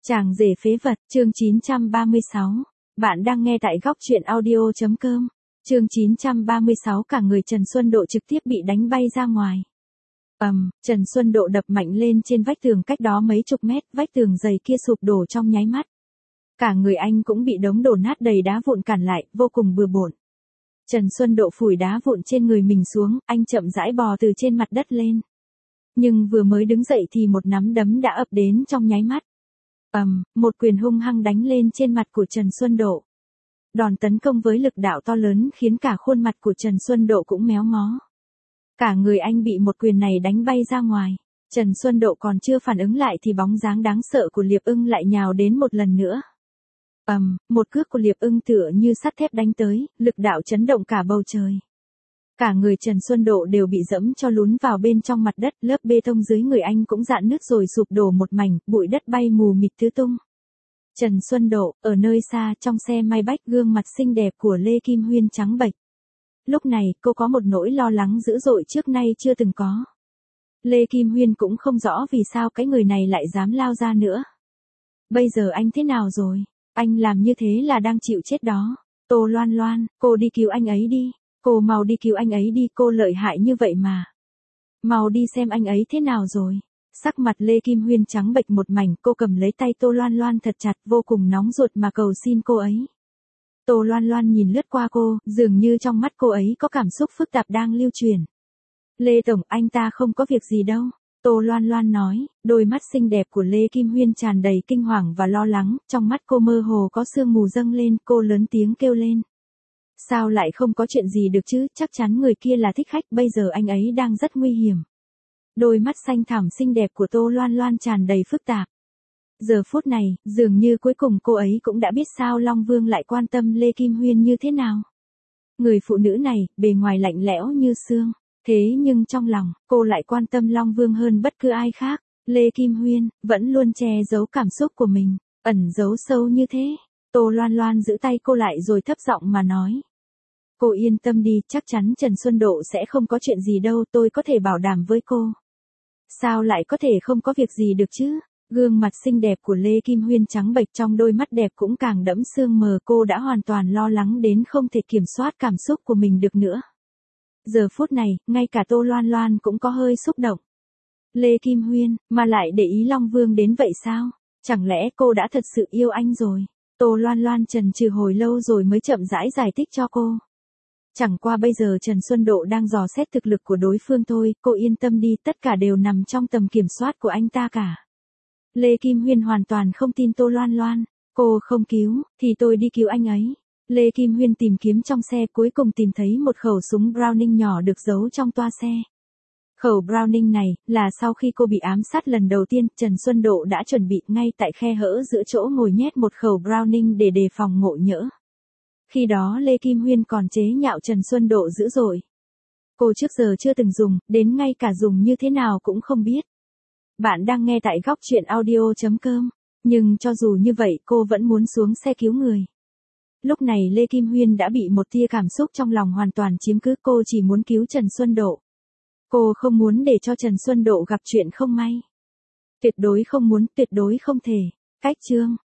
Chàng rể phế vật, chương 936. Bạn đang nghe tại góc truyện audio.com. Chương 936 cả người Trần Xuân Độ trực tiếp bị đánh bay ra ngoài. Trần Xuân Độ đập mạnh lên trên vách tường cách đó mấy chục mét, vách tường dày kia sụp đổ trong nháy mắt. Cả người anh cũng bị đống đổ nát đầy đá vụn cản lại, vô cùng bừa bộn. Trần Xuân Độ phủi đá vụn trên người mình xuống, anh chậm rãi bò từ trên mặt đất lên. Nhưng vừa mới đứng dậy thì một nắm đấm đã ập đến trong nháy mắt. Một quyền hung hăng đánh lên trên mặt của Trần Xuân Độ. Đòn tấn công với lực đạo to lớn khiến cả khuôn mặt của Trần Xuân Độ cũng méo mó. Cả người anh bị một quyền này đánh bay ra ngoài. Trần Xuân Độ còn chưa phản ứng lại thì bóng dáng đáng sợ của Liệp Ưng lại nhào đến một lần nữa. Một cước của Liệp Ưng tựa như sắt thép đánh tới, lực đạo chấn động cả bầu trời. Cả người Trần Xuân Độ đều bị dẫm cho lún vào bên trong mặt đất, lớp bê tông dưới người anh cũng rạn nứt rồi sụp đổ một mảnh, bụi đất bay mù mịt tứ tung. Trần Xuân Độ, ở nơi xa trong xe Maybach, gương mặt xinh đẹp của Lê Kim Huyên trắng bệch. Lúc này, cô có một nỗi lo lắng dữ dội trước nay chưa từng có. Lê Kim Huyên cũng không rõ vì sao cái người này lại dám lao ra nữa. Bây giờ anh thế nào rồi? Anh làm như thế là đang chịu chết đó. Tô Loan Loan, cô đi cứu anh ấy đi. Cô mau đi cứu anh ấy đi, cô lợi hại như vậy mà. Mau đi xem anh ấy thế nào rồi. Sắc mặt Lê Kim Huyên trắng bệch một mảnh, cô cầm lấy tay Tô Loan Loan thật chặt, vô cùng nóng ruột mà cầu xin cô ấy. Tô Loan Loan nhìn lướt qua cô, dường như trong mắt cô ấy có cảm xúc phức tạp đang lưu truyền. Lê Tổng, anh ta không có việc gì đâu. Tô Loan Loan nói, đôi mắt xinh đẹp của Lê Kim Huyên tràn đầy kinh hoàng và lo lắng, trong mắt cô mơ hồ có sương mù dâng lên, cô lớn tiếng kêu lên. Sao lại không có chuyện gì được chứ, chắc chắn người kia là thích khách, bây giờ anh ấy đang rất nguy hiểm. Đôi mắt xanh thẳm xinh đẹp của Tô Loan Loan tràn đầy phức tạp. Giờ phút này, dường như cuối cùng cô ấy cũng đã biết sao Long Vương lại quan tâm Lê Kim Huyên như thế nào. Người phụ nữ này, bề ngoài lạnh lẽo như xương, thế nhưng trong lòng, cô lại quan tâm Long Vương hơn bất cứ ai khác. Lê Kim Huyên, vẫn luôn che giấu cảm xúc của mình, ẩn giấu sâu như thế. Tô Loan Loan giữ tay cô lại rồi thấp giọng mà nói. Cô yên tâm đi, chắc chắn Trần Xuân Độ sẽ không có chuyện gì đâu, tôi có thể bảo đảm với cô. Sao lại có thể không có việc gì được chứ? Gương mặt xinh đẹp của Lê Kim Huyên trắng bệch, trong đôi mắt đẹp cũng càng đẫm sương mờ, cô đã hoàn toàn lo lắng đến không thể kiểm soát cảm xúc của mình được nữa. Giờ phút này, ngay cả Tô Loan Loan cũng có hơi xúc động. Lê Kim Huyên, mà lại để ý Long Vương đến vậy sao? Chẳng lẽ cô đã thật sự yêu anh rồi? Tô Loan Loan chần chừ hồi lâu rồi mới chậm rãi giải thích cho cô. Chẳng qua bây giờ Trần Xuân Độ đang dò xét thực lực của đối phương thôi, cô yên tâm đi, tất cả đều nằm trong tầm kiểm soát của anh ta cả. Lê Kim Huyên hoàn toàn không tin Tô Loan Loan. Cô không cứu, thì tôi đi cứu anh ấy. Lê Kim Huyên tìm kiếm trong xe, cuối cùng tìm thấy một khẩu súng Browning nhỏ được giấu trong toa xe. Khẩu Browning này, là sau khi cô bị ám sát lần đầu tiên, Trần Xuân Độ đã chuẩn bị ngay tại khe hở giữa chỗ ngồi nhét một khẩu Browning để đề phòng ngộ nhỡ. Khi đó Lê Kim Huyên còn chế nhạo Trần Xuân Độ dữ dội. Cô trước giờ chưa từng dùng, đến ngay cả dùng như thế nào cũng không biết. Bạn đang nghe tại góc truyện audio.com, nhưng cho dù như vậy cô vẫn muốn xuống xe cứu người. Lúc này Lê Kim Huyên đã bị một tia cảm xúc trong lòng hoàn toàn chiếm cứ, cô chỉ muốn cứu Trần Xuân Độ. Cô không muốn để cho Trần Xuân Độ gặp chuyện không may. Tuyệt đối không muốn, tuyệt đối không thể. Cách chương